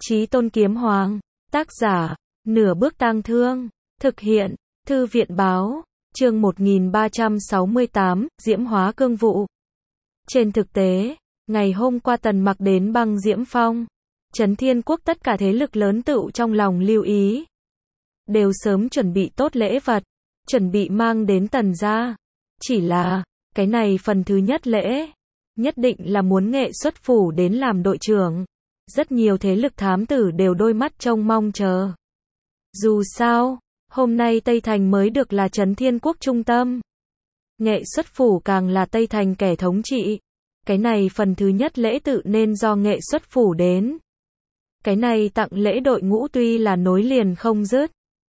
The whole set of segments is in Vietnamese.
Chí Tôn Kiếm Hoàng, tác giả, Nửa Bước Tang Thương, thực hiện, Thư viện Báo, chương 1368, Diễm Hóa Cương Vụ. Trên thực tế, ngày hôm qua Tần Mặc đến Băng Diễm Phong, Trấn Thiên Quốc tất cả thế lực lớn tựu trong lòng lưu ý. Đều sớm chuẩn bị tốt lễ vật, chuẩn bị mang đến Tần gia. Chỉ là, cái này phần thứ nhất lễ, nhất định là muốn Nghệ Xuất Phủ đến làm đội trưởng. Rất nhiều thế lực thám tử đều đôi mắt trông mong chờ. Dù sao, hôm nay Tây Thành mới được là Trấn Thiên Quốc trung tâm. Nghệ Xuất Phủ càng là Tây Thành kẻ thống trị. Cái này phần thứ nhất lễ tự nên do Nghệ Xuất Phủ đến. Cái này tặng lễ đội ngũ tuy là nối liền không dứt.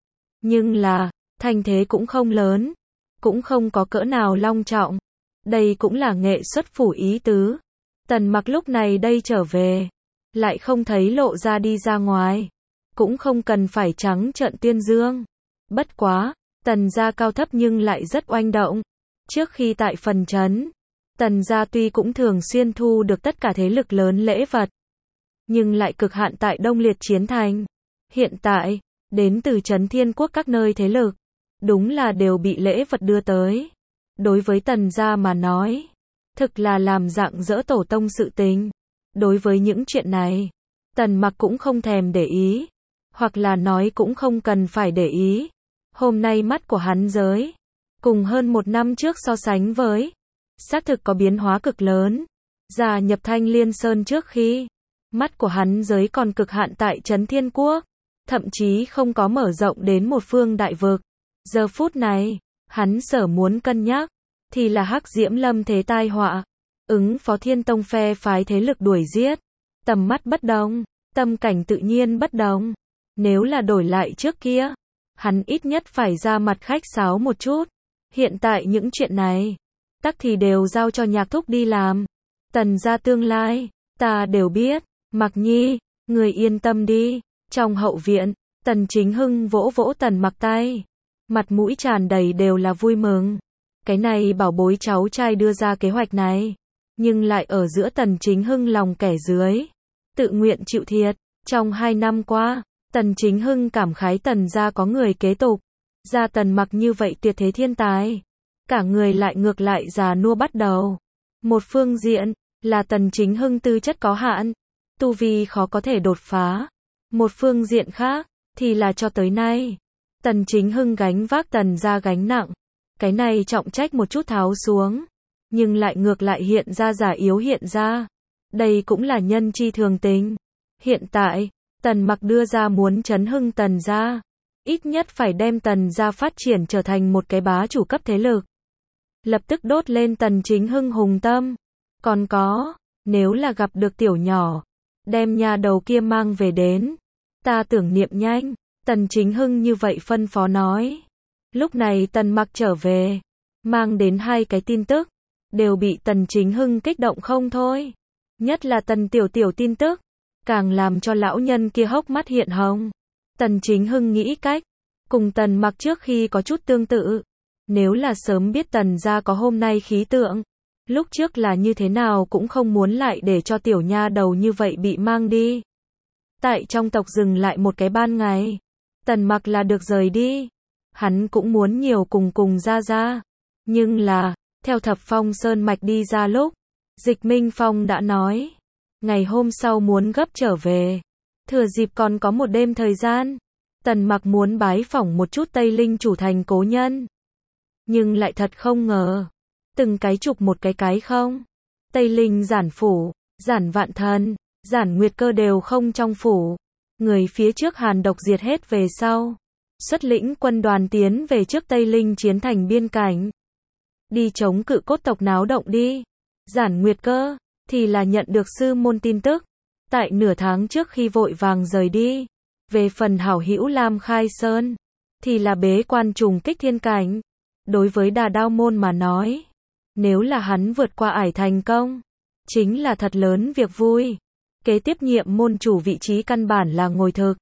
Nhưng là, thành thế cũng không lớn. Cũng không có cỡ nào long trọng. Đây cũng là Nghệ Xuất Phủ ý tứ. Tần Mặc lúc này đây trở về. Lại không thấy lộ ra đi ra ngoài. Cũng không cần phải trắng trợn tuyên dương. Bất quá, Tần gia cao thấp nhưng lại rất oanh động. Trước khi tại phần trấn, Tần gia tuy cũng thường xuyên thu được tất cả thế lực lớn lễ vật. Nhưng lại cực hạn tại Đông Liệt Chiến Thành. Hiện tại, đến từ Trấn Thiên Quốc các nơi thế lực. Đúng là đều bị lễ vật đưa tới. Đối với Tần gia mà nói, thực là làm rạng rỡ tổ tông sự tình. Đối với những chuyện này, Tần Mặc cũng không thèm để ý. Hoặc là nói cũng không cần phải để ý. Hôm nay mắt của hắn giới, cùng hơn một năm trước so sánh với, xác thực có biến hóa cực lớn. Gia nhập Thanh Liên Sơn trước khi, mắt của hắn giới còn cực hạn tại Trấn Thiên Quốc. Thậm chí không có mở rộng đến một phương đại vực. Giờ phút này, hắn sở muốn cân nhắc, thì là Hắc Diễm Lâm thế tai họa. Ứng phó Thiên Tông phe phái thế lực đuổi giết. Tầm mắt bất đồng, tâm cảnh tự nhiên bất đồng. Nếu là đổi lại trước kia, hắn ít nhất phải ra mặt khách sáo một chút. Hiện tại những chuyện này, tắc thì đều giao cho Nhạc Thúc đi làm. Tần gia tương lai, ta đều biết. Mặc Nhi, người yên tâm đi. Trong hậu viện, Tần Chính Hưng vỗ vỗ Tần Mặc tay. Mặt mũi tràn đầy đều là vui mừng. Cái này bảo bối cháu trai đưa ra kế hoạch này. Nhưng lại ở giữa Tần Chính Hưng lòng kẻ dưới. Tự nguyện chịu thiệt. Trong 2 năm qua, Tần Chính Hưng cảm khái Tần gia có người kế tục. Gia Tần Mặc như vậy tuyệt thế thiên tài. Cả người lại ngược lại già nua bắt đầu. Một phương diện, là Tần Chính Hưng tư chất có hạn. Tu vi khó có thể đột phá. Một phương diện khác, thì là cho tới nay. Tần Chính Hưng gánh vác Tần gia gánh nặng. Cái này trọng trách một chút tháo xuống. Nhưng lại ngược lại hiện ra giả yếu hiện ra. Đây cũng là nhân chi thường tình. Hiện tại, Tần Mặc đưa ra muốn chấn hưng Tần gia. Ít nhất phải đem Tần gia phát triển trở thành một cái bá chủ cấp thế lực. Lập tức đốt lên Tần Chính Hưng hùng tâm. Còn có, nếu là gặp được tiểu nhỏ, đem nhà đầu kia mang về đến. Ta tưởng niệm nhanh. Tần Chính Hưng như vậy phân phó nói. Lúc này Tần Mặc trở về, mang đến 2 cái tin tức. Đều bị Tần Chính Hưng kích động không thôi. Nhất là Tần Tiểu Tiểu tin tức. Càng làm cho lão nhân kia hốc mắt hiện hồng. Tần Chính Hưng nghĩ cách. Cùng Tần Mặc trước khi có chút tương tự. Nếu là sớm biết Tần gia có hôm nay khí tượng. Lúc trước là như thế nào cũng không muốn lại để cho tiểu nha đầu như vậy bị mang đi. Tại trong tộc dừng lại một cái ban ngày. Tần Mặc là được rời đi. Hắn cũng muốn nhiều cùng ra. Nhưng là, theo Thập Phong Sơn Mạch đi ra lúc, Dịch Minh Phong đã nói. Ngày hôm sau muốn gấp trở về. Thừa dịp còn có một đêm thời gian. Tần Mặc muốn bái phỏng một chút Tây Linh chủ thành cố nhân. Nhưng lại thật không ngờ. Từng cái chụp một cái không. Tây Linh Giản Phủ, Giản Vạn Thần, Giản Nguyệt Cơ đều không trong phủ. Người phía trước Hàn Độc diệt hết về sau. Xuất lĩnh quân đoàn tiến về trước Tây Linh chiến thành biên cảnh. Đi chống cự cốt tộc náo động đi. Giản Nguyệt Cơ, thì là nhận được sư môn tin tức. Tại nửa tháng trước khi vội vàng rời đi. Về phần hảo hữu Lam Khai Sơn, thì là bế quan trùng kích thiên cảnh. Đối với Đà Đao môn mà nói. Nếu là hắn vượt qua ải thành công. Chính là thật lớn việc vui. Kế tiếp nhiệm môn chủ vị trí căn bản là ngồi thực.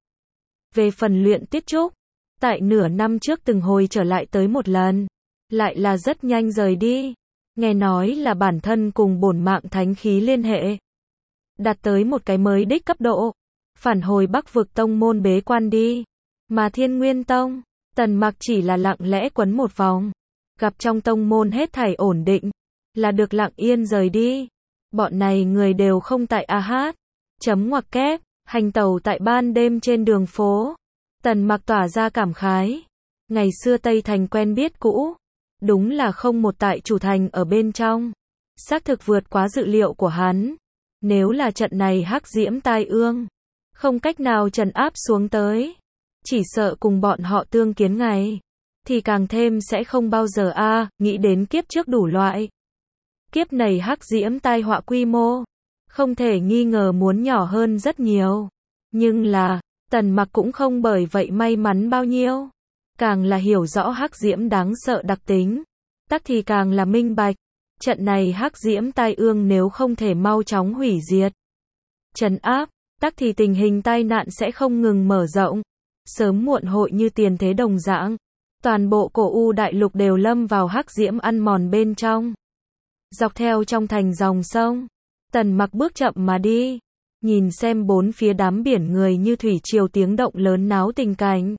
Về phần luyện tiết trúc. Tại nửa năm trước từng hồi trở lại tới một lần. Lại là rất nhanh rời đi. Nghe nói là bản thân cùng bổn mạng thánh khí liên hệ. Đạt tới một cái mới đích cấp độ. phản hồi Bắc vực tông môn bế quan đi. Mà Thiên Nguyên Tông, Tần Mặc chỉ là lặng lẽ quấn một vòng, gặp trong tông môn hết thảy ổn định, là được lặng yên rời đi. Bọn này người đều không tại a hát. Chấm ngoặc kép, hành tẩu tại ban đêm trên đường phố. Tần Mặc tỏa ra cảm khái. Ngày xưa Tây Thành quen biết cũ, đúng là không một tại chủ thành ở bên trong. Xác thực vượt quá dự liệu của hắn. Nếu là trận này hắc diễm tai ương, không cách nào trấn áp xuống tới, chỉ sợ cùng bọn họ tương kiến ngày, thì càng thêm sẽ không bao giờ nghĩ đến kiếp trước đủ loại. Kiếp này hắc diễm tai họa quy mô, không thể nghi ngờ muốn nhỏ hơn rất nhiều. Nhưng là, Tần Mặc cũng không bởi vậy may mắn bao nhiêu. Càng là hiểu rõ hắc diễm đáng sợ đặc tính, tắc thì càng là minh bạch. Trận này hắc diễm tai ương nếu không thể mau chóng hủy diệt, trấn áp, tắc thì tình hình tai nạn sẽ không ngừng mở rộng. Sớm muộn hội như tiền thế đồng dạng. Toàn bộ cổ U đại lục đều lâm vào hắc diễm ăn mòn bên trong. Dọc theo trong thành dòng sông, Tần Mặc bước chậm mà đi, nhìn xem bốn phía đám biển người như thủy triều tiếng động lớn náo tình cảnh.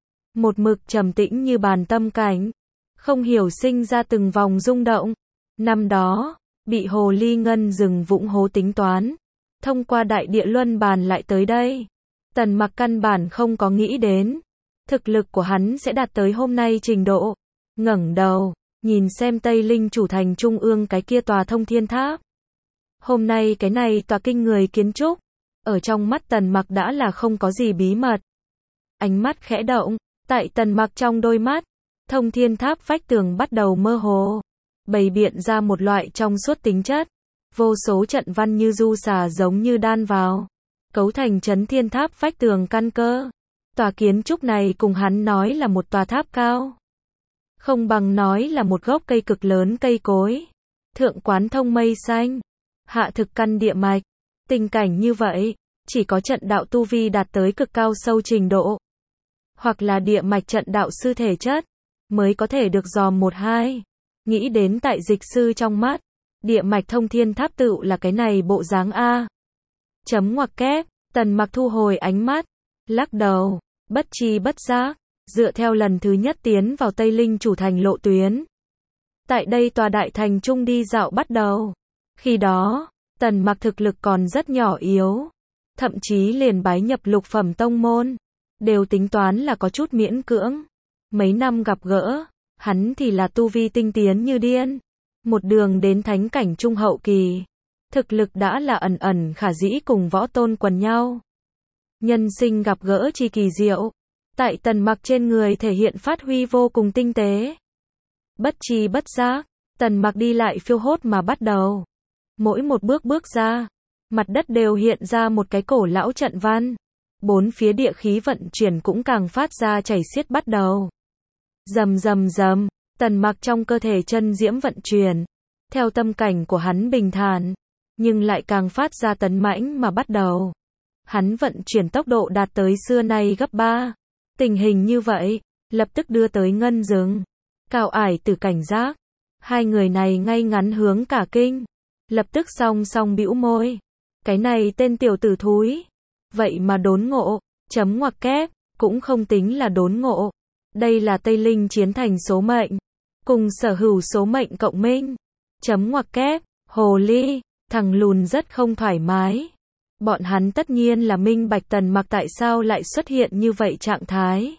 Một mực trầm tĩnh như bàn tâm cảnh, không hiểu sinh ra từng vòng rung động. Năm đó, bị hồ ly ngân rừng vũng hố tính toán, thông qua đại địa luân bàn lại tới đây. Tần Mặc căn bản không có nghĩ đến, thực lực của hắn sẽ đạt tới hôm nay trình độ. Ngẩng đầu, nhìn xem Tây Linh chủ thành trung ương cái kia tòa thông thiên tháp. Hôm nay cái này tòa kinh người kiến trúc, ở trong mắt Tần Mặc đã là không có gì bí mật. Ánh mắt khẽ động, tại Tần Mặc trong đôi mắt, thông thiên tháp vách tường bắt đầu mơ hồ, bày biện ra một loại trong suốt tính chất. Vô số trận văn như du xà giống như đan vào, cấu thành chấn thiên tháp vách tường căn cơ. Tòa kiến trúc này cùng hắn nói là một tòa tháp cao, không bằng nói là một gốc cây cực lớn cây cối. Thượng quán thông mây xanh, hạ thực căn địa mạch. Tình cảnh như vậy, chỉ có trận đạo tu vi đạt tới cực cao sâu trình độ, hoặc là địa mạch trận đạo sư thể chất, mới có thể được dòm một hai. Nghĩ đến tại dịch sư trong mắt, địa mạch thông thiên tháp tựu là cái này bộ dáng a. Chấm ngoặc kép, Tần Mặc thu hồi ánh mắt, lắc đầu, bất tri bất giác, dựa theo lần thứ nhất tiến vào Tây Linh chủ thành lộ tuyến. Tại đây tòa đại thành trung đi dạo bắt đầu. Khi đó, Tần Mặc thực lực còn rất nhỏ yếu, thậm chí liền bái nhập lục phẩm tông môn, đều tính toán là có chút miễn cưỡng. Mấy năm gặp gỡ, hắn thì là tu vi tinh tiến như điên, một đường đến thánh cảnh trung hậu kỳ, thực lực đã là ẩn ẩn khả dĩ cùng võ tôn quần nhau. Nhân sinh gặp gỡ chi kỳ diệu, tại Tần Mặc trên người thể hiện phát huy vô cùng tinh tế. Bất tri bất giác, Tần Mặc đi lại phiêu hốt mà bắt đầu. Mỗi một bước bước ra, mặt đất đều hiện ra một cái cổ lão trận văn. Bốn phía địa khí vận chuyển cũng càng phát ra chảy xiết bắt đầu. Rầm rầm rầm, Tần Mặc trong cơ thể chân diễm vận chuyển. Theo tâm cảnh của hắn bình thản, nhưng lại càng phát ra tấn mãnh mà bắt đầu. Hắn vận chuyển tốc độ đạt tới xưa nay gấp 3. Tình hình như vậy, lập tức đưa tới ngân dừng. Cao Ải Tử cảnh giác. Hai người này ngay ngắn hướng cả kinh. Lập tức song song bĩu môi. Cái này tên tiểu tử thúi. Vậy mà đốn ngộ, chấm ngoặc kép, cũng không tính là đốn ngộ. Đây là Tây Linh chiến thành số mệnh. Cùng sở hữu số mệnh cộng minh. Chấm ngoặc kép, hồ ly, thằng lùn rất không thoải mái. Bọn hắn tất nhiên là minh bạch Tần Mặc tại sao lại xuất hiện như vậy trạng thái.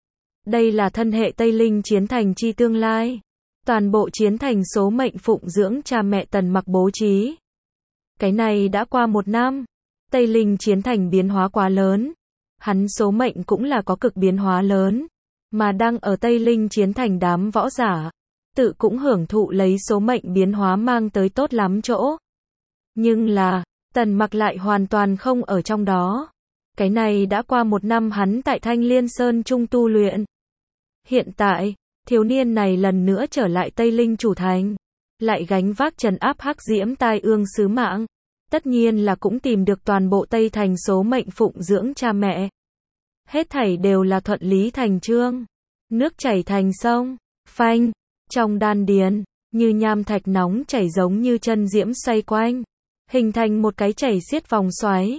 Đây là thân hệ Tây Linh chiến thành chi tương lai. Toàn bộ chiến thành số mệnh phụng dưỡng cha mẹ Tần Mặc bố trí. Cái này đã qua 1 năm. Tây Linh chiến thành biến hóa quá lớn. Hắn số mệnh cũng là có cực biến hóa lớn. Mà đang ở Tây Linh chiến thành đám võ giả, tự cũng hưởng thụ lấy số mệnh biến hóa mang tới tốt lắm chỗ. Nhưng là, Tần Mặc lại hoàn toàn không ở trong đó. Cái này đã qua 1 năm hắn tại Thanh Liên Sơn Trung tu luyện. Hiện tại, thiếu niên này lần nữa trở lại Tây Linh chủ thành, lại gánh vác trấn áp hắc diễm tai ương sứ mạng. Tất nhiên là cũng tìm được toàn bộ Tây Thành số mệnh phụng dưỡng cha mẹ. Hết thảy đều là thuận lý thành chương. Nước chảy thành sông, phanh, trong đan điền, như nham thạch nóng chảy giống như chân diễm xoay quanh, hình thành một cái chảy xiết vòng xoáy.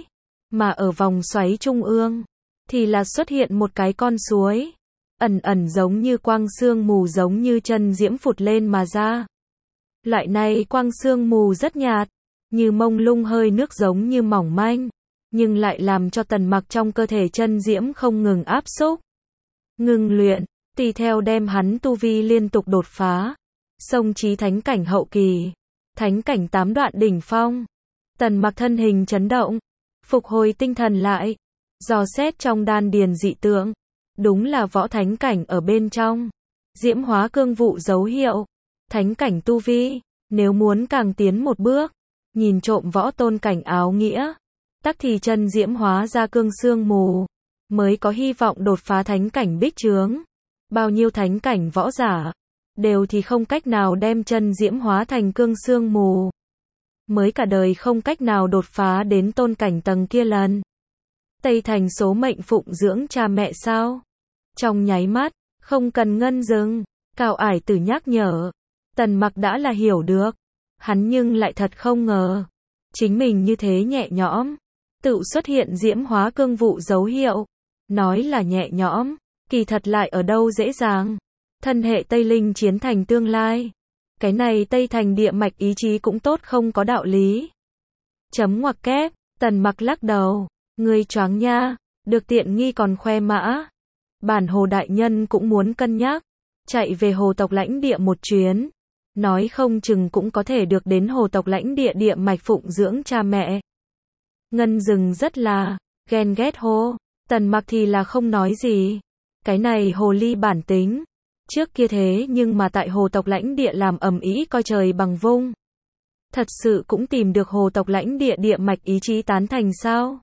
Mà ở vòng xoáy trung ương, thì là xuất hiện một cái con suối. Ẩn ẩn giống như quang sương mù, giống như chân diễm phụt lên mà ra. Loại này quang sương mù rất nhạt, như mông lung hơi nước, giống như mỏng manh, nhưng lại làm cho Tần Mặc trong cơ thể chân diễm không ngừng áp xúc, ngừng luyện, tùy theo đem hắn tu vi liên tục đột phá, xông chí thánh cảnh hậu kỳ, thánh cảnh 8 đoạn đỉnh phong. Tần Mặc thân hình chấn động, phục hồi tinh thần lại, dò xét trong đan điền dị tượng, đúng là võ thánh cảnh ở bên trong, diễm hóa cương vụ dấu hiệu, thánh cảnh tu vi, nếu muốn càng tiến một bước, nhìn trộm võ tôn cảnh áo nghĩa, tắc thì chân diễm hóa ra cương sương mù, mới có hy vọng đột phá thánh cảnh bích trướng. Bao nhiêu thánh cảnh võ giả, đều thì không cách nào đem chân diễm hóa thành cương sương mù, mới cả đời không cách nào đột phá đến tôn cảnh tầng kia lần. Tây Thành số mệnh phụng dưỡng cha mẹ sao? Trong nháy mắt, không cần ngân dừng, Cao Ải Tử nhắc nhở, Tần Mặc đã là hiểu được, hắn nhưng lại thật không ngờ, chính mình như thế nhẹ nhõm, tự xuất hiện diễm hóa cương vụ dấu hiệu, nói là nhẹ nhõm, kỳ thật lại ở đâu dễ dàng. Thân hệ Tây Linh chiến thành tương lai, cái này Tây Thành địa mạch ý chí cũng tốt không có đạo lý. Chấm ngoặc kép, Tần Mặc lắc đầu, ngươi choáng nha, được tiện nghi còn khoe mã. Bản Hồ đại nhân cũng muốn cân nhắc, chạy về Hồ tộc lãnh địa một chuyến, nói không chừng cũng có thể được đến Hồ tộc lãnh địa địa mạch phụng dưỡng cha mẹ. Ngân Dừng rất là ghen ghét hô, Tần Mặc thì là không nói gì. Cái này hồ ly bản tính, trước kia thế nhưng mà tại Hồ tộc lãnh địa làm ầm ĩ coi trời bằng vung. Thật sự cũng tìm được Hồ tộc lãnh địa địa mạch ý chí tán thành sao?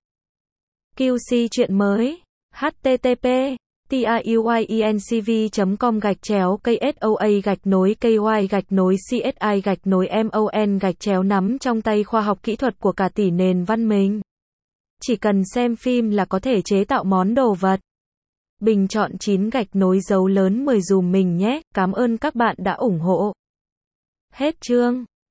QC chuyện mới, http://tiyuinCV.com/KSOA-KY-CSI-MON-nắm trong tay khoa học kỹ thuật của cả tỷ nền văn minh. Chỉ cần xem phim là có thể chế tạo món đồ vật. Bình chọn 9 dấu lớn 10 dùm mình nhé, cảm ơn các bạn đã ủng hộ. Hết chương.